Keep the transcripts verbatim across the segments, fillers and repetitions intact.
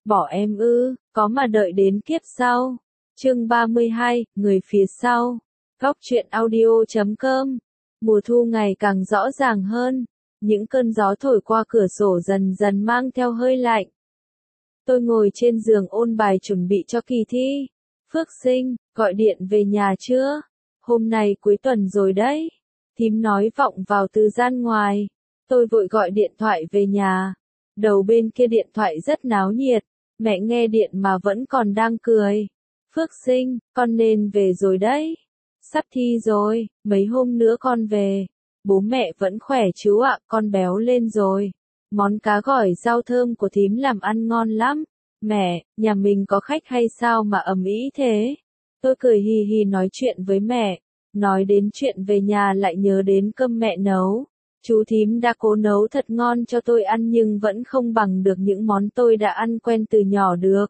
Bỏ em ư, có mà đợi đến kiếp sau. Chương ba mươi hai, người phía sau. Góc truyện audio chấm com. Mùa thu ngày càng rõ ràng hơn, những cơn gió thổi qua cửa sổ dần dần mang theo hơi lạnh. Tôi ngồi trên giường ôn bài chuẩn bị cho kỳ thi. Phước Sinh, gọi điện về nhà chưa? Hôm nay cuối tuần rồi đấy. Thím nói vọng vào từ gian ngoài. Tôi vội gọi điện thoại về nhà. Đầu bên kia điện thoại rất náo nhiệt. Mẹ nghe điện mà vẫn còn đang cười. Phước Sinh, con nên về rồi đấy. Sắp thi rồi, mấy hôm nữa con về. Bố mẹ vẫn khỏe chú ạ, con béo lên rồi. Món cá gỏi rau thơm của thím làm ăn ngon lắm. Mẹ, nhà mình có khách hay sao mà ầm ĩ thế? Tôi cười hì hì nói chuyện với mẹ. Nói đến chuyện về nhà lại nhớ đến cơm mẹ nấu. Chú thím đã cố nấu thật ngon cho tôi ăn nhưng vẫn không bằng được những món tôi đã ăn quen từ nhỏ được.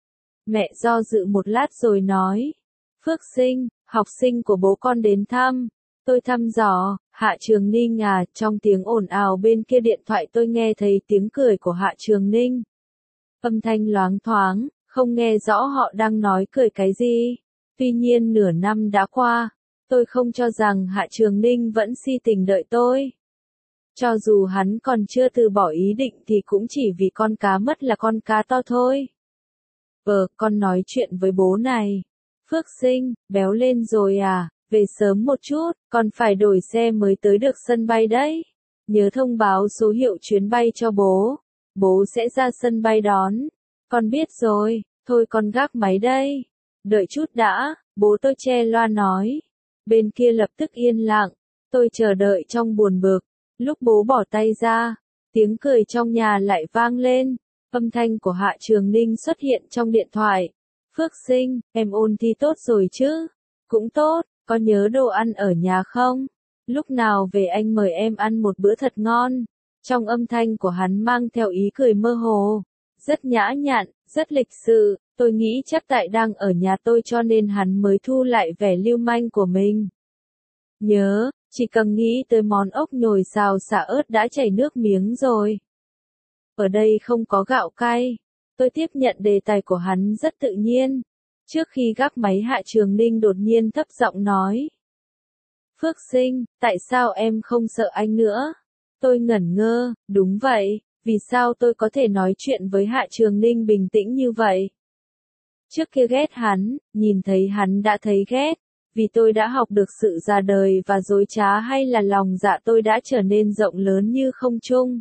Mẹ do dự một lát rồi nói. Phước Sinh, học sinh của bố con đến thăm. Tôi thăm dò, Hạ Trường Ninh à, trong tiếng ồn ào bên kia điện thoại tôi nghe thấy tiếng cười của Hạ Trường Ninh. Âm thanh loáng thoáng, không nghe rõ họ đang nói cười cái gì. Tuy nhiên nửa năm đã qua, tôi không cho rằng Hạ Trường Ninh vẫn si tình đợi tôi. Cho dù hắn còn chưa từ bỏ ý định thì cũng chỉ vì con cá mất là con cá to thôi. Vợ, con nói chuyện với bố này. Phước Sinh, béo lên rồi à, về sớm một chút, con phải đổi xe mới tới được sân bay đấy. Nhớ thông báo số hiệu chuyến bay cho bố. Bố sẽ ra sân bay đón. Con biết rồi, thôi con gác máy đây. Đợi chút đã, bố tôi che loa nói. Bên kia lập tức yên lặng, tôi chờ đợi trong buồn bực. Lúc bố bỏ tay ra, tiếng cười trong nhà lại vang lên. Âm thanh của Hạ Trường Ninh xuất hiện trong điện thoại. Phước Sinh, em ôn thi tốt rồi chứ? Cũng tốt, có nhớ đồ ăn ở nhà không? Lúc nào về anh mời em ăn một bữa thật ngon. Trong âm thanh của hắn mang theo ý cười mơ hồ. Rất nhã nhặn, rất lịch sự, tôi nghĩ chắc tại đang ở nhà tôi cho nên hắn mới thu lại vẻ lưu manh của mình. Nhớ, chỉ cần nghĩ tới món ốc nhồi xào xả ớt đã chảy nước miếng rồi. Ở đây không có gạo cay. Tôi tiếp nhận đề tài của hắn rất tự nhiên. Trước khi gác máy Hạ Trường Ninh đột nhiên thấp giọng nói. Phước Sinh, tại sao em không sợ anh nữa? Tôi ngẩn ngơ, đúng vậy, vì sao tôi có thể nói chuyện với Hạ Trường Ninh bình tĩnh như vậy? Trước kia ghét hắn, nhìn thấy hắn đã thấy ghét, vì tôi đã học được sự già đời và dối trá hay là lòng dạ tôi đã trở nên rộng lớn như không trung.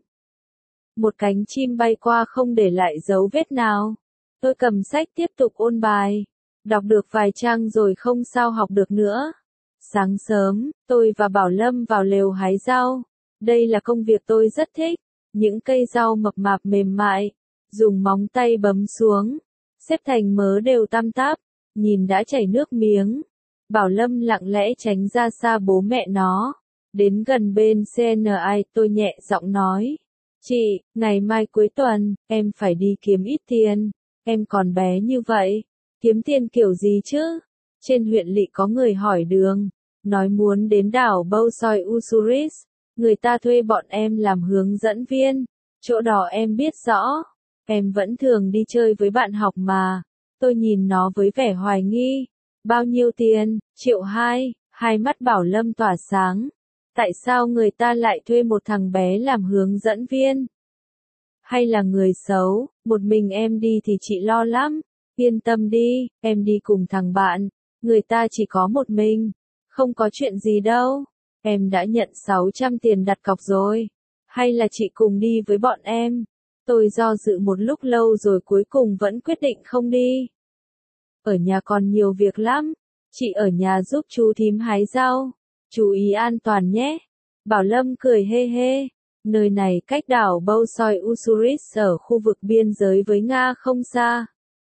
Một cánh chim bay qua không để lại dấu vết nào. Tôi cầm sách tiếp tục ôn bài. Đọc được vài trang rồi không sao học được nữa. Sáng sớm, tôi và Bảo Lâm vào lều hái rau. Đây là công việc tôi rất thích. Những cây rau mập mạp mềm mại. Dùng móng tay bấm xuống. Xếp thành mớ đều tăm tắp. Nhìn đã chảy nước miếng. Bảo Lâm lặng lẽ tránh ra xa bố mẹ nó. Đến gần bên xê en i tôi nhẹ giọng nói. Chị, ngày mai cuối tuần, em phải đi kiếm ít tiền. Em còn bé như vậy. Kiếm tiền kiểu gì chứ? Trên huyện lỵ có người hỏi đường. Nói muốn đến đảo Bousoy Usuris. Người ta thuê bọn em làm hướng dẫn viên. Chỗ đó em biết rõ. Em vẫn thường đi chơi với bạn học mà. Tôi nhìn nó với vẻ hoài nghi. Bao nhiêu tiền? Triệu hai. Hai mắt Bảo Lâm tỏa sáng. Tại sao người ta lại thuê một thằng bé làm hướng dẫn viên? Hay là người xấu? Một mình em đi thì chị lo lắm. Yên tâm đi, em đi cùng thằng bạn. Người ta chỉ có một mình. Không có chuyện gì đâu. Em đã nhận sáu trăm tiền đặt cọc rồi. Hay là chị cùng đi với bọn em? Tôi do dự một lúc lâu rồi cuối cùng vẫn quyết định không đi. Ở nhà còn nhiều việc lắm. Chị ở nhà giúp chú thím hái rau. Chú ý an toàn nhé. Bảo Lâm cười hê hê. Nơi này cách đảo Bousoy Usuris ở khu vực biên giới với Nga không xa.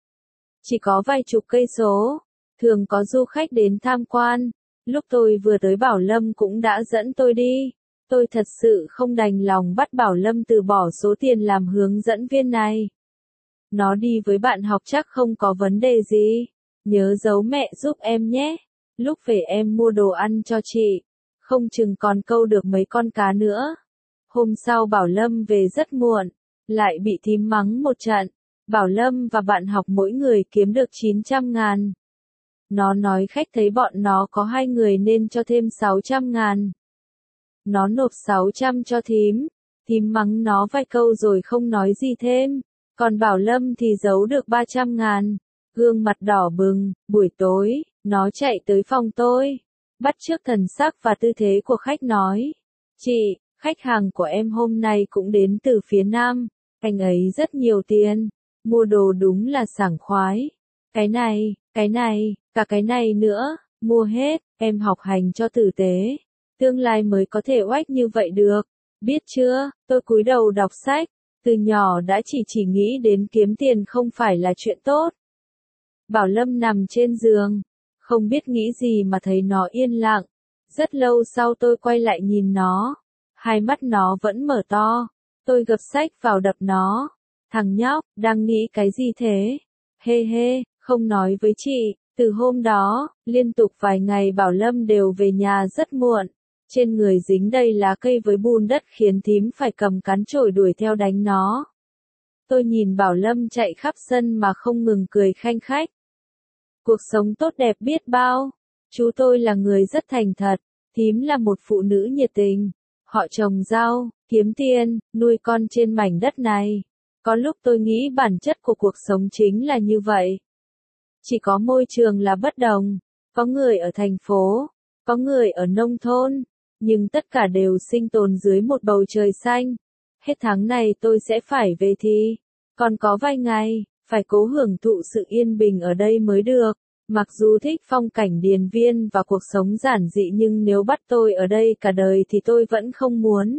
Chỉ có vài chục cây số. Thường có du khách đến tham quan. Lúc tôi vừa tới Bảo Lâm cũng đã dẫn tôi đi. Tôi thật sự không đành lòng bắt Bảo Lâm từ bỏ số tiền làm hướng dẫn viên này. Nó đi với bạn học chắc không có vấn đề gì. Nhớ giấu mẹ giúp em nhé. Lúc về em mua đồ ăn cho chị. Không chừng còn câu được mấy con cá nữa. Hôm sau Bảo Lâm về rất muộn. Lại bị thím mắng một trận. Bảo Lâm và bạn học mỗi người kiếm được chín trăm ngàn. Nó nói khách thấy bọn nó có hai người nên cho thêm sáu trăm ngàn. Nó nộp sáu trăm cho thím. Thím mắng nó vài câu rồi không nói gì thêm. Còn Bảo Lâm thì giấu được ba trăm ngàn. Gương mặt đỏ bừng, buổi tối, nó chạy tới phòng tôi. Bắt chước thần sắc và tư thế của khách nói. Chị, khách hàng của em hôm nay cũng đến từ phía Nam. Anh ấy rất nhiều tiền. Mua đồ đúng là sảng khoái. Cái này, cái này, cả cái này nữa, mua hết, em học hành cho tử tế. Tương lai mới có thể oách như vậy được. Biết chưa, tôi cúi đầu đọc sách. Từ nhỏ đã chỉ chỉ nghĩ đến kiếm tiền không phải là chuyện tốt. Bảo Lâm nằm trên giường. Không biết nghĩ gì mà thấy nó yên lặng. Rất lâu sau tôi quay lại nhìn nó. Hai mắt nó vẫn mở to. Tôi gập sách vào đập nó. Thằng nhóc, đang nghĩ cái gì thế? Hê hê, không nói với chị. Từ hôm đó, liên tục vài ngày Bảo Lâm đều về nhà rất muộn. Trên người dính đầy lá cây với bùn đất khiến thím phải cầm cán chổi đuổi theo đánh nó. Tôi nhìn Bảo Lâm chạy khắp sân mà không ngừng cười khanh khách. Cuộc sống tốt đẹp biết bao. Chú tôi là người rất thành thật. Thím là một phụ nữ nhiệt tình. Họ trồng rau, kiếm tiền, nuôi con trên mảnh đất này. Có lúc tôi nghĩ bản chất của cuộc sống chính là như vậy. Chỉ có môi trường là bất đồng. Có người ở thành phố, có người ở nông thôn. Nhưng tất cả đều sinh tồn dưới một bầu trời xanh. Hết tháng này tôi sẽ phải về thì. Còn có vài ngày, phải cố hưởng thụ sự yên bình ở đây mới được. Mặc dù thích phong cảnh điền viên và cuộc sống giản dị nhưng nếu bắt tôi ở đây cả đời thì tôi vẫn không muốn.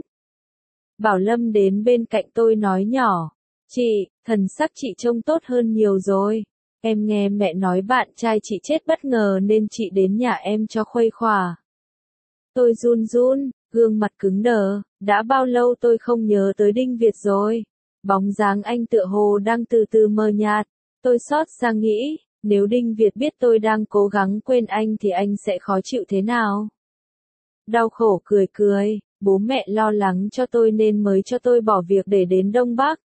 Bảo Lâm đến bên cạnh tôi nói nhỏ. Chị, thần sắc chị trông tốt hơn nhiều rồi. Em nghe mẹ nói bạn trai chị chết bất ngờ nên chị đến nhà em cho khuây khỏa. Tôi run run, gương mặt cứng đờ, đã bao lâu tôi không nhớ tới Đinh Việt rồi. Bóng dáng anh tựa hồ đang từ từ mờ nhạt. Tôi xót xa nghĩ, nếu Đinh Việt biết tôi đang cố gắng quên anh thì anh sẽ khó chịu thế nào? Đau khổ cười cười, bố mẹ lo lắng cho tôi nên mới cho tôi bỏ việc để đến Đông Bắc.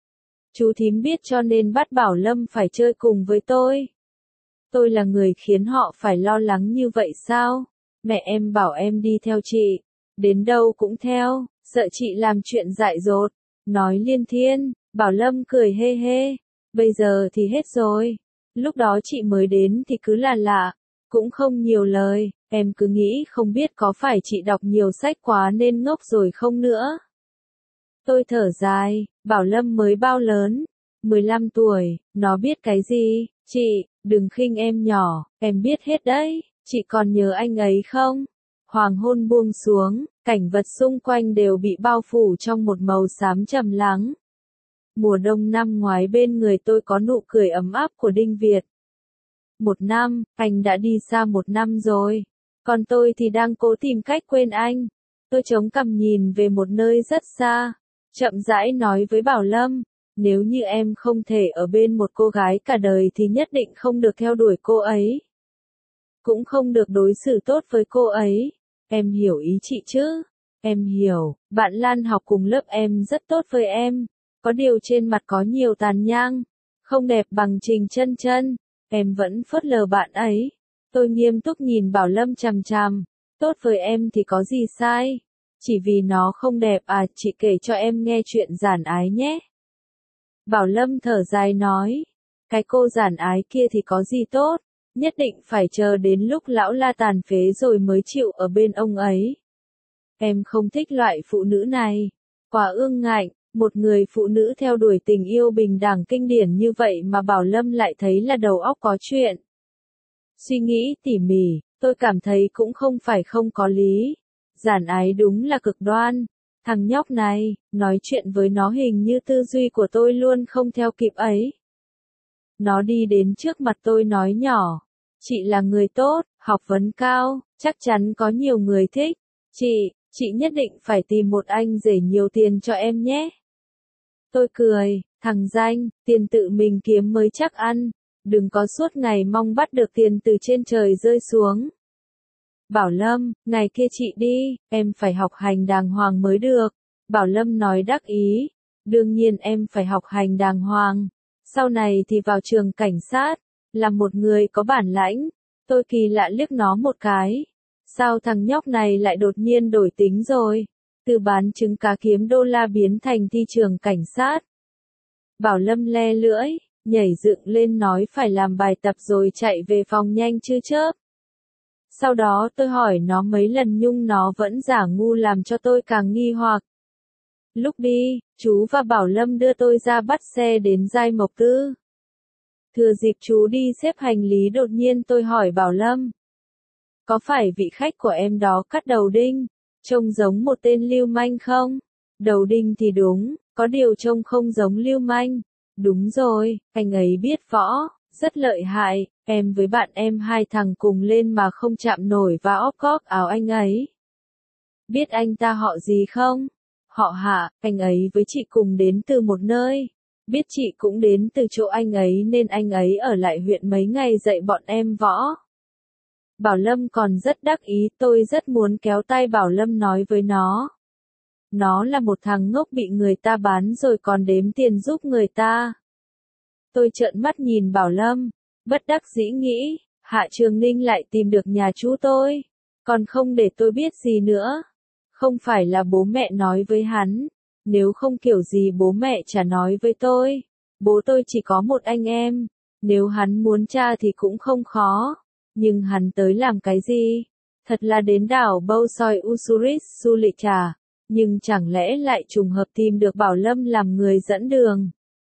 Chú thím biết cho nên bắt Bảo Lâm phải chơi cùng với tôi. Tôi là người khiến họ phải lo lắng như vậy sao? Mẹ em bảo em đi theo chị. Đến đâu cũng theo, sợ chị làm chuyện dại dột. Nói liên thiên, Bảo Lâm cười hê hê. Bây giờ thì hết rồi. Lúc đó chị mới đến thì cứ là lạ. Cũng không nhiều lời, em cứ nghĩ không biết có phải chị đọc nhiều sách quá nên ngốc rồi không nữa. Tôi thở dài, Bảo Lâm mới bao lớn? mười lăm tuổi, nó biết cái gì? Chị, đừng khinh em nhỏ, em biết hết đấy, chị còn nhớ anh ấy không? Hoàng hôn buông xuống, cảnh vật xung quanh đều bị bao phủ trong một màu xám trầm lắng. Mùa đông năm ngoái bên người tôi có nụ cười ấm áp của Đinh Việt. Một năm, anh đã đi xa một năm rồi. Còn tôi thì đang cố tìm cách quên anh. Tôi chống cằm nhìn về một nơi rất xa. Chậm rãi nói với Bảo Lâm, nếu như em không thể ở bên một cô gái cả đời thì nhất định không được theo đuổi cô ấy. Cũng không được đối xử tốt với cô ấy. Em hiểu ý chị chứ? Em hiểu, bạn Lan học cùng lớp em rất tốt với em. Có điều trên mặt có nhiều tàn nhang. Không đẹp bằng Trình Chân Chân. Em vẫn phớt lờ bạn ấy. Tôi nghiêm túc nhìn Bảo Lâm chằm chằm. Tốt với em thì có gì sai? Chỉ vì nó không đẹp à, chị kể cho em nghe chuyện giản ái nhé. Bảo Lâm thở dài nói. Cái cô giản ái kia thì có gì tốt? Nhất định phải chờ đến lúc lão la tàn phế rồi mới chịu ở bên ông ấy. Em không thích loại phụ nữ này. Quá ương ngạnh, một người phụ nữ theo đuổi tình yêu bình đẳng kinh điển như vậy mà Bảo Lâm lại thấy là đầu óc có chuyện. Suy nghĩ tỉ mỉ, tôi cảm thấy cũng không phải không có lý. Giản ái đúng là cực đoan. Thằng nhóc này, nói chuyện với nó hình như tư duy của tôi luôn không theo kịp ấy. Nó đi đến trước mặt tôi nói nhỏ. Chị là người tốt, học vấn cao, chắc chắn có nhiều người thích. Chị, chị nhất định phải tìm một anh rể nhiều tiền cho em nhé. Tôi cười, thằng danh, tiền tự mình kiếm mới chắc ăn. Đừng có suốt ngày mong bắt được tiền từ trên trời rơi xuống. Bảo Lâm, ngày kia chị đi, em phải học hành đàng hoàng mới được. Bảo Lâm nói đắc ý. Đương nhiên em phải học hành đàng hoàng. sau này thì vào trường cảnh sát, là một người có bản lãnh. Tôi kỳ lạ liếc nó một cái. Sao thằng nhóc này lại đột nhiên đổi tính rồi? Từ bán trứng cá kiếm đô la biến thành thi trường cảnh sát. Bảo Lâm le lưỡi, nhảy dựng lên nói phải làm bài tập rồi chạy về phòng nhanh chưa chớp. Sau đó tôi hỏi nó mấy lần nhưng nó vẫn giả ngu làm cho tôi càng nghi hoặc. Lúc đi, chú và Bảo Lâm đưa tôi ra bắt xe đến Giai Mộc Tư. Thừa dịp chú đi xếp hành lý đột nhiên tôi hỏi Bảo Lâm. Có phải vị khách của em đó cắt đầu đinh, trông giống một tên lưu manh không? Đầu đinh thì đúng, có điều trông không giống lưu manh. Đúng rồi, anh ấy biết võ, rất lợi hại, em với bạn em hai thằng cùng lên mà không chạm nổi và óp cóp áo anh ấy. Biết anh ta họ gì không? Họ Hạ, anh ấy với chị cùng đến từ một nơi. Biết chị cũng đến từ chỗ anh ấy nên anh ấy ở lại huyện mấy ngày dạy bọn em võ. Bảo Lâm còn rất đắc ý, tôi rất muốn kéo tay Bảo Lâm nói với nó. Nó là một thằng ngốc bị người ta bán rồi còn đếm tiền giúp người ta. Tôi trợn mắt nhìn Bảo Lâm, bất đắc dĩ nghĩ, Hạ Trường Ninh lại tìm được nhà chú tôi, còn không để tôi biết gì nữa. Không phải là bố mẹ nói với hắn, nếu không kiểu gì bố mẹ chả nói với tôi. Bố tôi chỉ có một anh em, nếu hắn muốn tra thì cũng không khó. Nhưng hắn tới làm cái gì? Thật là đến đảo Bâu Soi Usuris du lịch trà, nhưng chẳng lẽ lại trùng hợp tìm được Bảo Lâm làm người dẫn đường.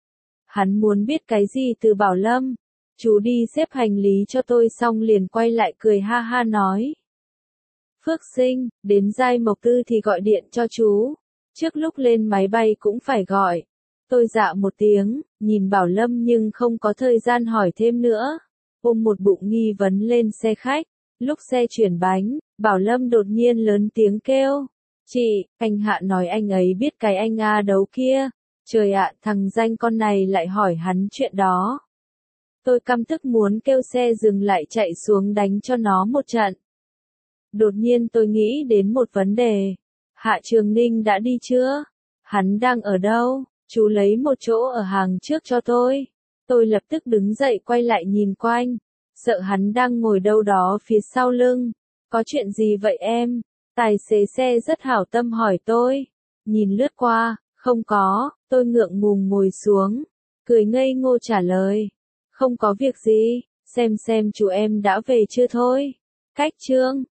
Hắn muốn biết cái gì từ Bảo Lâm? Chú đi xếp hành lý cho tôi xong liền quay lại cười ha ha nói. Phước Sinh, đến Giai Mộc Tư thì gọi điện cho chú. Trước lúc lên máy bay cũng phải gọi. Tôi dạ một tiếng, nhìn Bảo Lâm nhưng không có thời gian hỏi thêm nữa. Ôm một bụng nghi vấn lên xe khách. Lúc xe chuyển bánh, Bảo Lâm đột nhiên lớn tiếng kêu. Chị, anh Hạ nói anh ấy biết cái anh A đấu kia. Trời ạ, thằng danh con này lại hỏi hắn chuyện đó. Tôi căm tức muốn kêu xe dừng lại chạy xuống đánh cho nó một trận. Đột nhiên tôi nghĩ đến một vấn đề. Hạ Trường Ninh đã đi chưa? Hắn đang ở đâu? Chú lấy một chỗ ở hàng trước cho tôi. Tôi lập tức đứng dậy quay lại nhìn quanh. Sợ hắn đang ngồi đâu đó phía sau lưng. Có chuyện gì vậy em? Tài xế xe rất hảo tâm hỏi tôi. Nhìn lướt qua, không có, tôi ngượng ngùng ngồi xuống. Cười ngây ngô trả lời. Không có việc gì, xem xem chú em đã về chưa thôi. Cách chương.